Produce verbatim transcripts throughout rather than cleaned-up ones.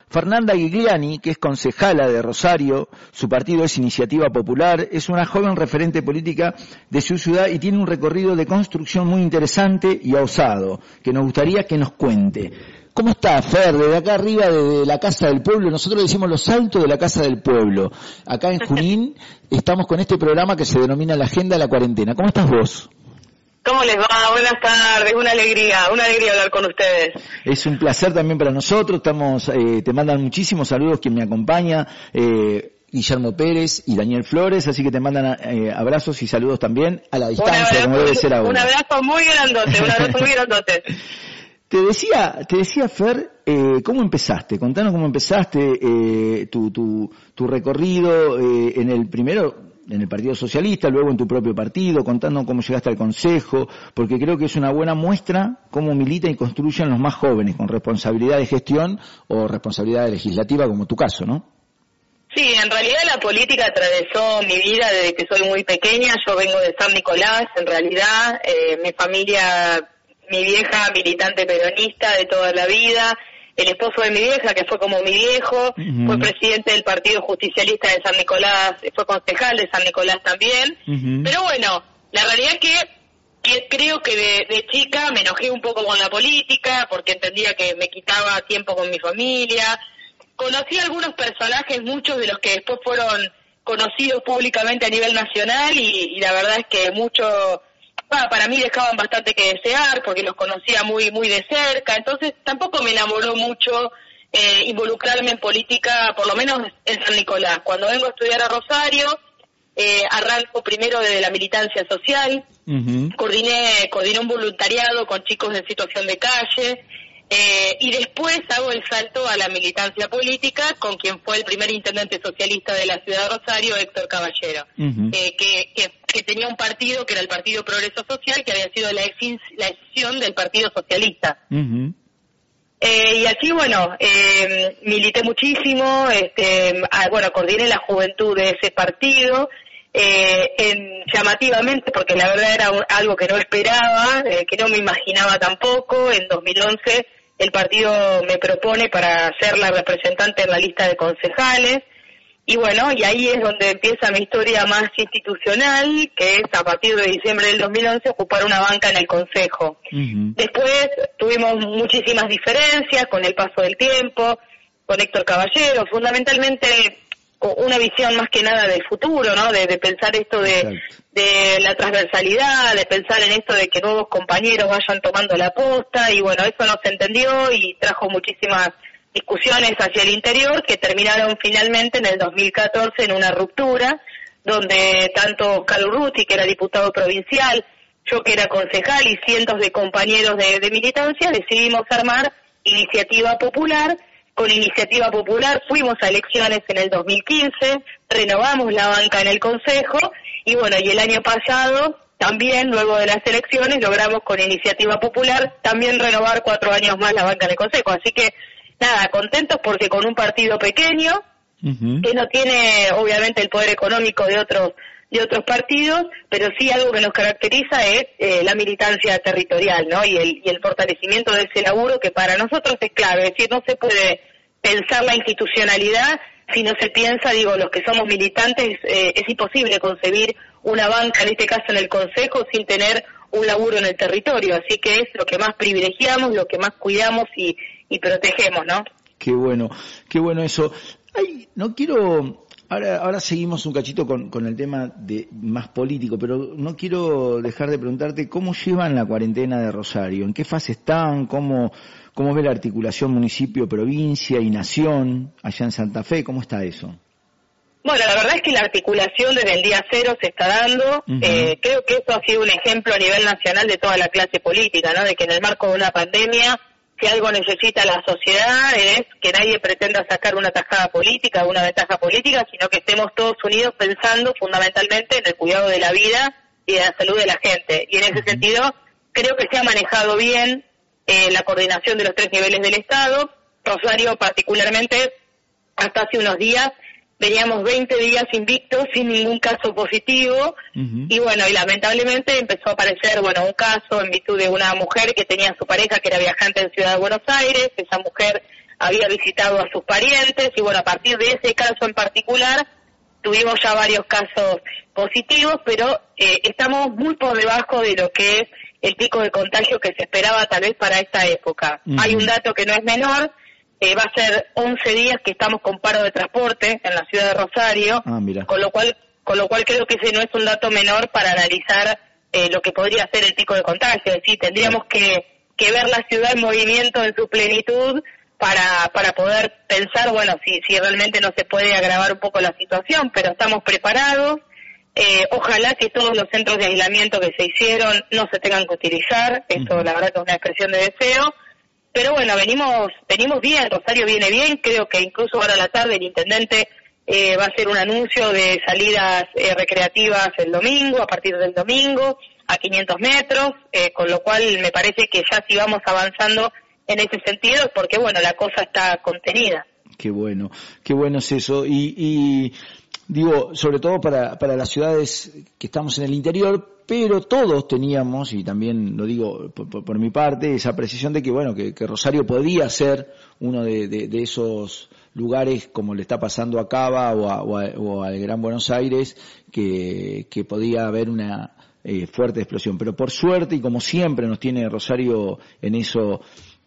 Fernanda Gigliani, que es concejala de Rosario, su partido es Iniciativa Popular, es una joven referente política de su ciudad y tiene un recorrido de construcción muy interesante y osado, que nos gustaría que nos cuente. ¿Cómo está, Fer? Desde acá arriba, desde la Casa del Pueblo, nosotros decimos los altos de la Casa del Pueblo. Acá en Junín estamos con este programa que se denomina La Agenda de la Cuarentena. ¿Cómo estás vos? ¿Cómo les va? Buenas tardes, una alegría, una alegría hablar con ustedes. Es un placer también para nosotros, estamos, eh, te mandan muchísimos saludos quien me acompaña, eh, Guillermo Pérez y Daniel Flores, así que te mandan eh, abrazos y saludos también a la distancia, abrazo, como debe ser ahora. Un abrazo muy grandote, un abrazo muy grandote. Te decía, te decía Fer, eh, ¿cómo empezaste? Contanos cómo empezaste eh, tu, tu, tu recorrido eh, en el primero... en el Partido Socialista, luego en tu propio partido, contando cómo llegaste al Consejo, porque creo que es una buena muestra cómo militan y construyen los más jóvenes, con responsabilidad de gestión o responsabilidad legislativa, como tu caso, ¿no? Sí, en realidad la política atravesó mi vida desde que soy muy pequeña. Yo vengo de San Nicolás, en realidad, eh, mi familia, mi vieja militante peronista de toda la vida. El esposo de mi vieja, que fue como mi viejo, uh-huh. fue presidente del Partido Justicialista de San Nicolás, fue concejal de San Nicolás también. Uh-huh. Pero bueno, la realidad es que, que creo que de, de chica me enojé un poco con la política, porque entendía que me quitaba tiempo con mi familia. Conocí a algunos personajes, muchos de los que después fueron conocidos públicamente a nivel nacional, y, y la verdad es que muchos... para mí dejaban bastante que desear, porque los conocía muy muy de cerca, entonces tampoco me enamoró mucho eh, involucrarme en política, por lo menos en San Nicolás. Cuando vengo a estudiar a Rosario, eh, arranco primero desde la militancia social, uh-huh. coordiné, coordiné un voluntariado con chicos en situación de calle, eh, y después hago el salto a la militancia política con quien fue el primer intendente socialista de la ciudad de Rosario, Héctor Caballero, uh-huh. eh, que, que, que tenía un partido que era el Partido Progreso Social, que había sido la, exin, la escisión del Partido Socialista. Uh-huh. Eh, y así, bueno, eh, milité muchísimo, este, ah, bueno, coordiné la juventud de ese partido, eh, en, llamativamente, porque la verdad era un, algo que no esperaba, eh, que no me imaginaba tampoco. En dos mil once el partido me propone para ser la representante en la lista de concejales, y bueno, y ahí es donde empieza mi historia más institucional, que es a partir de diciembre del dos mil once ocupar una banca en el Consejo. Uh-huh. Después tuvimos muchísimas diferencias con el paso del tiempo, con Héctor Caballero, fundamentalmente una visión más que nada del futuro, ¿no? De, de pensar esto de, de la transversalidad, de pensar en esto de que nuevos compañeros vayan tomando la posta, y bueno, eso no se entendió y trajo muchísimas discusiones hacia el interior que terminaron finalmente en el dos mil catorce en una ruptura, donde tanto Oscar Urruti, que era diputado provincial, yo que era concejal y cientos de compañeros de, de militancia decidimos armar Iniciativa Popular. Con Iniciativa Popular fuimos a elecciones en el dos mil quince, renovamos la banca en el Consejo, y bueno, y el año pasado también, luego de las elecciones, logramos con Iniciativa Popular también renovar cuatro años más la banca en el Consejo. Así que, nada, contentos porque con un partido pequeño, uh-huh. que no tiene obviamente el poder económico de otros de otros partidos, pero sí algo que nos caracteriza es eh, la militancia territorial, ¿no? Y el, y el fortalecimiento de ese laburo, que para nosotros es clave. Es decir, no se puede pensar la institucionalidad si no se piensa, digo, los que somos militantes, eh, es imposible concebir una banca, en este caso en el Consejo, sin tener un laburo en el territorio. Así que es lo que más privilegiamos, lo que más cuidamos y, y protegemos, ¿no? Qué bueno, qué bueno eso. Ay, no quiero... Ahora, ahora seguimos un cachito con, con el tema de más político, pero no quiero dejar de preguntarte cómo llevan la cuarentena de Rosario, en qué fase están, cómo, cómo ve la articulación municipio, provincia y nación allá en Santa Fe, ¿cómo está eso? Bueno, la verdad es que la articulación desde el día cero se está dando. Uh-huh. eh, creo que eso ha sido un ejemplo a nivel nacional de toda la clase política, ¿no? De que en el marco de una pandemia, si algo necesita la sociedad es que nadie pretenda sacar una tajada política, una ventaja política, sino que estemos todos unidos pensando fundamentalmente en el cuidado de la vida y de la salud de la gente. Y en ese sentido, creo que se ha manejado bien eh, la coordinación de los tres niveles del Estado. Rosario particularmente, hasta hace unos días, veníamos veinte días invictos sin ningún caso positivo, uh-huh. y bueno, y lamentablemente empezó a aparecer, bueno, un caso en virtud de una mujer que tenía a su pareja que era viajante en Ciudad de Buenos Aires. Esa mujer había visitado a sus parientes, y bueno, a partir de ese caso en particular, tuvimos ya varios casos positivos, pero eh, estamos muy por debajo de lo que es el pico de contagio que se esperaba tal vez para esta época. Uh-huh. Hay un dato que no es menor, eh, va a ser once días que estamos con paro de transporte en la ciudad de Rosario, ah, mira. con lo cual con lo cual creo que ese no es un dato menor para analizar eh, lo que podría ser el pico de contagio. Es decir, tendríamos que, que ver la ciudad en movimiento en su plenitud para para poder pensar, bueno, si, si realmente no se puede agravar un poco la situación, pero estamos preparados. Eh, ojalá que todos los centros de aislamiento que se hicieron no se tengan que utilizar, esto uh-huh. la verdad que es una expresión de deseo, pero bueno, venimos venimos bien, Rosario viene bien, creo que incluso ahora a la tarde el intendente eh, va a hacer un anuncio de salidas eh, recreativas el domingo, a partir del domingo, a quinientos metros, eh, con lo cual me parece que ya si vamos avanzando en ese sentido es porque bueno, la cosa está contenida. Qué bueno, qué bueno es eso, y... y... Digo, sobre todo para, para las ciudades que estamos en el interior, pero todos teníamos, y también lo digo por, por, por mi parte, esa precisión de que, bueno, que, que Rosario podía ser uno de, de, de esos lugares como le está pasando a Cava o, a, o, a, o al Gran Buenos Aires, que, que podía haber una eh, fuerte explosión. Pero por suerte, y como siempre nos tiene Rosario en eso,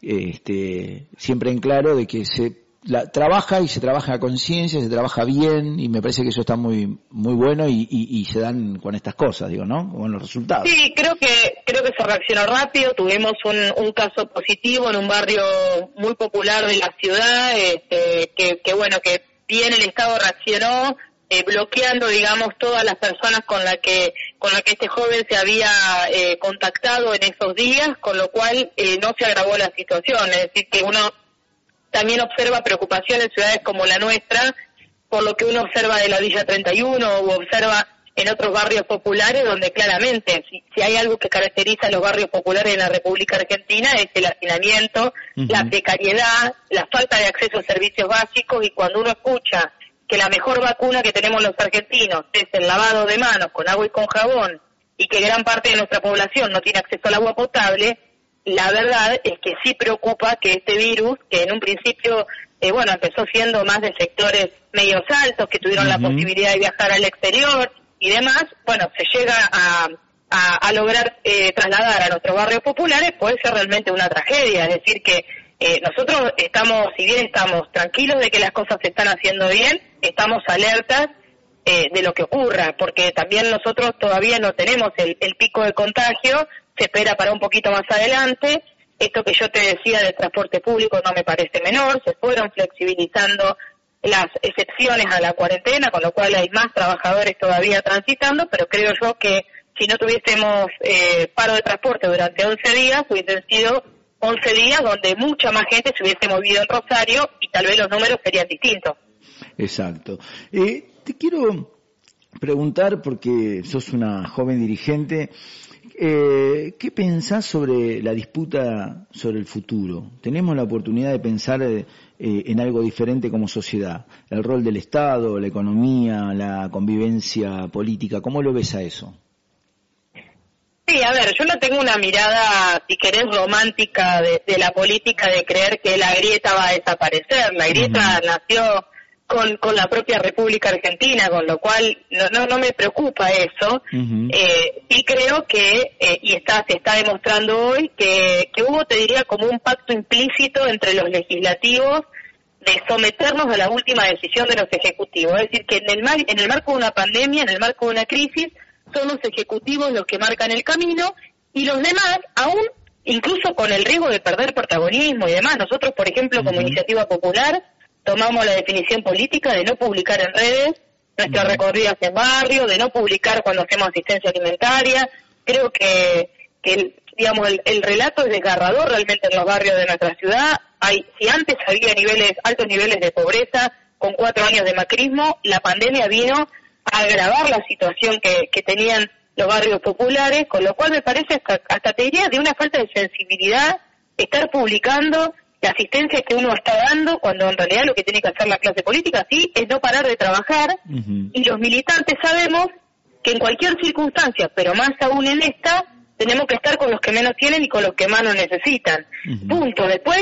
este, siempre en claro, de que se La, trabaja y se trabaja a conciencia, se trabaja bien, y me parece que eso está muy muy bueno y, y, y se dan con estas cosas, digo, ¿no? Con los resultados. Sí, creo que creo que se reaccionó rápido. Tuvimos un, un caso positivo en un barrio muy popular de la ciudad, este, que, que bueno, que bien el Estado reaccionó, eh, bloqueando, digamos, todas las personas con la que con la que este joven se había eh, contactado en esos días, con lo cual eh, no se agravó la situación. Es decir, que uno también observa preocupación en ciudades como la nuestra, por lo que uno observa de la Villa treinta y uno o observa en otros barrios populares, donde claramente, si, si hay algo que caracteriza a los barrios populares de la República Argentina, es el hacinamiento, uh-huh. la precariedad, la falta de acceso a servicios básicos, y cuando uno escucha que la mejor vacuna que tenemos los argentinos es el lavado de manos con agua y con jabón, y que gran parte de nuestra población no tiene acceso al agua potable, la verdad es que sí preocupa que este virus, que en un principio, eh, bueno, empezó siendo más de sectores medios altos, que tuvieron uh-huh. la posibilidad de viajar al exterior y demás, bueno, se llega a, a, a lograr eh, trasladar a nuestros barrios populares, puede ser realmente una tragedia. Es decir que eh, nosotros estamos, si bien estamos tranquilos de que las cosas se están haciendo bien, estamos alertas eh, de lo que ocurra, porque también nosotros todavía no tenemos el, el pico de contagio, se espera para un poquito más adelante. Esto que yo te decía del transporte público no me parece menor, se fueron flexibilizando las excepciones a la cuarentena, con lo cual hay más trabajadores todavía transitando, pero creo yo que si no tuviésemos eh, paro de transporte durante once días, hubiesen sido once días donde mucha más gente se hubiese movido en Rosario y tal vez los números serían distintos. Exacto. Eh, te quiero preguntar, porque sos una joven dirigente, Eh, ¿qué pensás sobre la disputa sobre el futuro? Tenemos la oportunidad de pensar eh, en algo diferente como sociedad. El rol del Estado, la economía, la convivencia política. ¿Cómo lo ves a eso? Sí, a ver, yo no tengo una mirada, si querés, romántica de, de la política, de creer que la grieta va a desaparecer. La grieta uh-huh. nació con con la propia República Argentina, con lo cual no no, no me preocupa eso. Uh-huh. Eh, y creo que, eh, y está se está demostrando hoy, que, que hubo, te diría, como un pacto implícito entre los legislativos de someternos a la última decisión de los ejecutivos. Es decir, que en el, mar, en el marco de una pandemia, en el marco de una crisis, son los ejecutivos los que marcan el camino, y los demás, aún incluso con el riesgo de perder protagonismo y demás. Nosotros, por ejemplo, como uh-huh. Iniciativa Popular, tomamos la definición política de no publicar en redes nuestras uh-huh. recorridas en barrio, de no publicar cuando hacemos asistencia alimentaria. Creo que, que digamos, el, el relato es desgarrador realmente en los barrios de nuestra ciudad. Hay, si antes había niveles, altos niveles de pobreza, con cuatro años de macrismo, la pandemia vino a agravar la situación que, que tenían los barrios populares, con lo cual me parece hasta, hasta te diría de una falta de sensibilidad estar publicando la asistencia que uno está dando, cuando en realidad lo que tiene que hacer la clase política, sí, es no parar de trabajar, uh-huh. y los militantes sabemos que en cualquier circunstancia, pero más aún en esta, tenemos que estar con los que menos tienen y con los que más nos necesitan. Uh-huh. Punto. Después,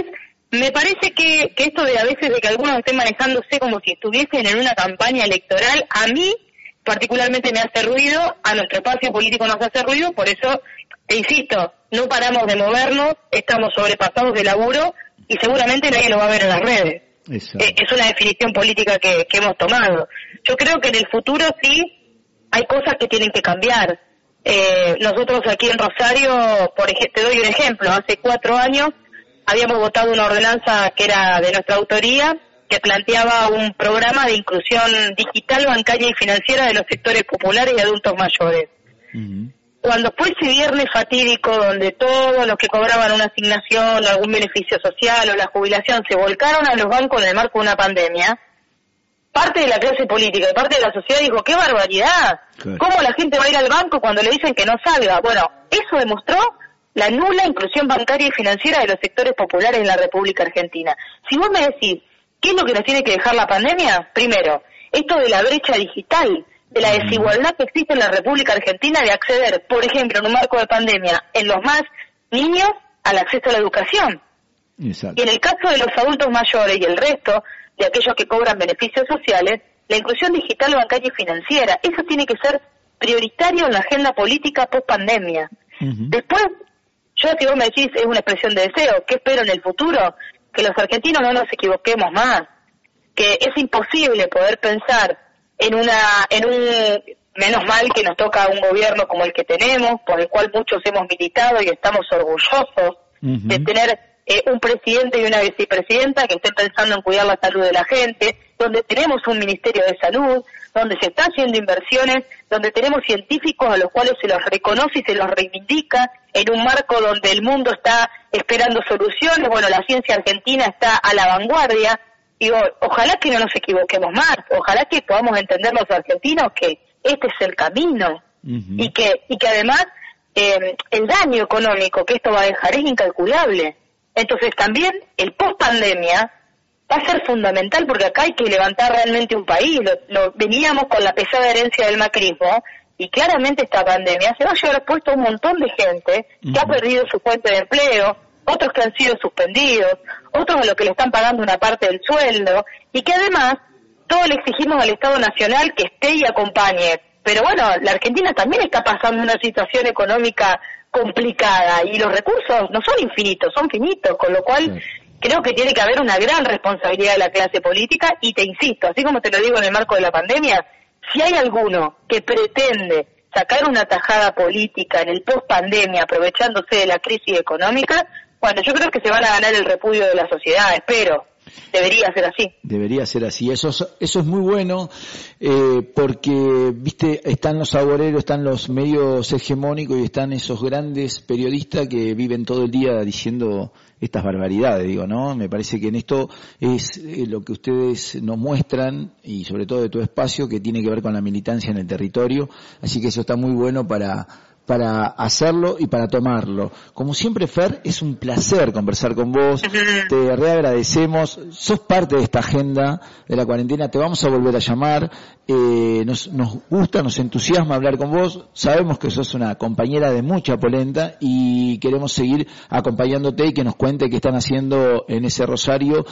Me parece que, que esto de a veces de que algunos estén manejándose como si estuviesen en una campaña electoral, a mí particularmente me hace ruido, a nuestro espacio político nos hace ruido, por eso te insisto, no paramos de movernos, estamos sobrepasados de laburo y seguramente nadie lo va a ver en las redes. Eh, es una definición política que, que hemos tomado. Yo creo que en el futuro sí hay cosas que tienen que cambiar. Eh, nosotros aquí en Rosario, por ejemplo, te doy un ejemplo, hace cuatro años habíamos votado una ordenanza que era de nuestra autoría, que planteaba un programa de inclusión digital, bancaria y financiera de los sectores populares y adultos mayores. Uh-huh. Cuando fue ese viernes fatídico donde todos los que cobraban una asignación, algún beneficio social o la jubilación se volcaron a los bancos en el marco de una pandemia, parte de la clase política y parte de la sociedad dijo, ¡qué barbaridad! Claro. ¿Cómo la gente va a ir al banco cuando le dicen que no salga? Bueno, eso demostró la nula inclusión bancaria y financiera de los sectores populares en la República Argentina. Si vos me decís, ¿qué es lo que nos tiene que dejar la pandemia? Primero, esto de la brecha digital, de la desigualdad que existe en la República Argentina de acceder, por ejemplo, en un marco de pandemia, en los más niños, al acceso a la educación. Exacto. Y en el caso de los adultos mayores y el resto de aquellos que cobran beneficios sociales, la inclusión digital, bancaria y financiera, eso tiene que ser prioritario en la agenda política post-pandemia. Uh-huh. Después, yo si vos me decís, es una expresión de deseo, ¿qué espero en el futuro? Que los argentinos no nos equivoquemos más, que es imposible poder pensar en una, en un, menos mal que nos toca un gobierno como el que tenemos, por el cual muchos hemos militado y estamos orgullosos uh-huh. de tener eh, un presidente y una vicepresidenta que estén pensando en cuidar la salud de la gente, donde tenemos un ministerio de salud, donde se está haciendo inversiones, donde tenemos científicos a los cuales se los reconoce y se los reivindica, en un marco donde el mundo está esperando soluciones, bueno, la ciencia argentina está a la vanguardia. Digo, ojalá que no nos equivoquemos más, ojalá que podamos entender los argentinos que este es el camino uh-huh. y que y que además eh, el daño económico que esto va a dejar es incalculable. Entonces también el post-pandemia va a ser fundamental porque acá hay que levantar realmente un país. Lo, lo veníamos con la pesada herencia del macrismo y claramente esta pandemia se va a llevar puesto a un montón de gente uh-huh. que ha perdido su fuente de empleo, otros que han sido suspendidos, otros a los que le están pagando una parte del sueldo, y que además todos le exigimos al Estado Nacional que esté y acompañe. Pero bueno, la Argentina también está pasando una situación económica complicada y los recursos no son infinitos, son finitos, con lo cual sí. creo que tiene que haber una gran responsabilidad de la clase política y te insisto, así como te lo digo en el marco de la pandemia, si hay alguno que pretende sacar una tajada política en el post-pandemia aprovechándose de la crisis económica, bueno, yo creo que se van a ganar el repudio de la sociedad, espero. Debería ser así. Debería ser así. Eso es, eso es muy bueno eh, porque, viste, están los agoreros, están los medios hegemónicos y están esos grandes periodistas que viven todo el día diciendo estas barbaridades, digo, ¿no? Me parece que en esto es eh, lo que ustedes nos muestran y sobre todo de tu espacio que tiene que ver con la militancia en el territorio. Así que eso está muy bueno para... para hacerlo y para tomarlo. Como siempre, Fer, es un placer conversar con vos, te reagradecemos, sos parte de esta agenda de la cuarentena, te vamos a volver a llamar, eh, nos, nos gusta, nos entusiasma hablar con vos, sabemos que sos una compañera de mucha polenta y queremos seguir acompañándote y que nos cuente qué están haciendo en ese Rosario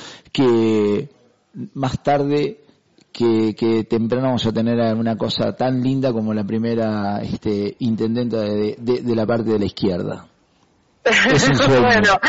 que más tarde... Que, que temprano vamos a tener una cosa tan linda como la primera este, intendenta de, de, de la parte de la izquierda. Es un sueño. bueno,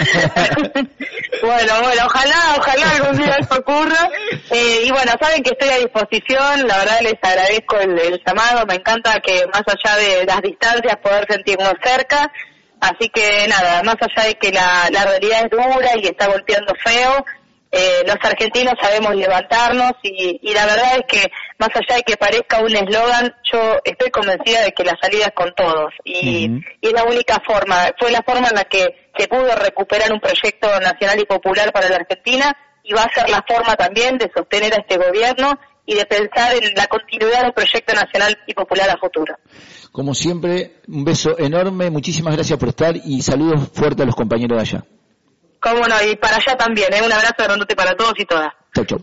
bueno, bueno, ojalá, ojalá algún día eso ocurra. Eh, y bueno, saben que estoy a disposición, la verdad les agradezco el, el llamado, me encanta que más allá de las distancias poder sentirnos cerca. Así que nada, más allá de que la, la realidad es dura y está golpeando feo, Eh, los argentinos sabemos levantarnos y, y la verdad es que más allá de que parezca un eslogan, yo estoy convencida de que la salida es con todos y, uh-huh. y es la única forma, fue la forma en la que se pudo recuperar un proyecto nacional y popular para la Argentina y va a ser la forma también de sostener a este gobierno y de pensar en la continuidad del proyecto nacional y popular a futuro. Como siempre, un beso enorme, muchísimas gracias por estar y saludos fuertes a los compañeros de allá. Cómo no, y para allá también, ¿eh? Un abrazo grandote para todos y todas. Chau, chau.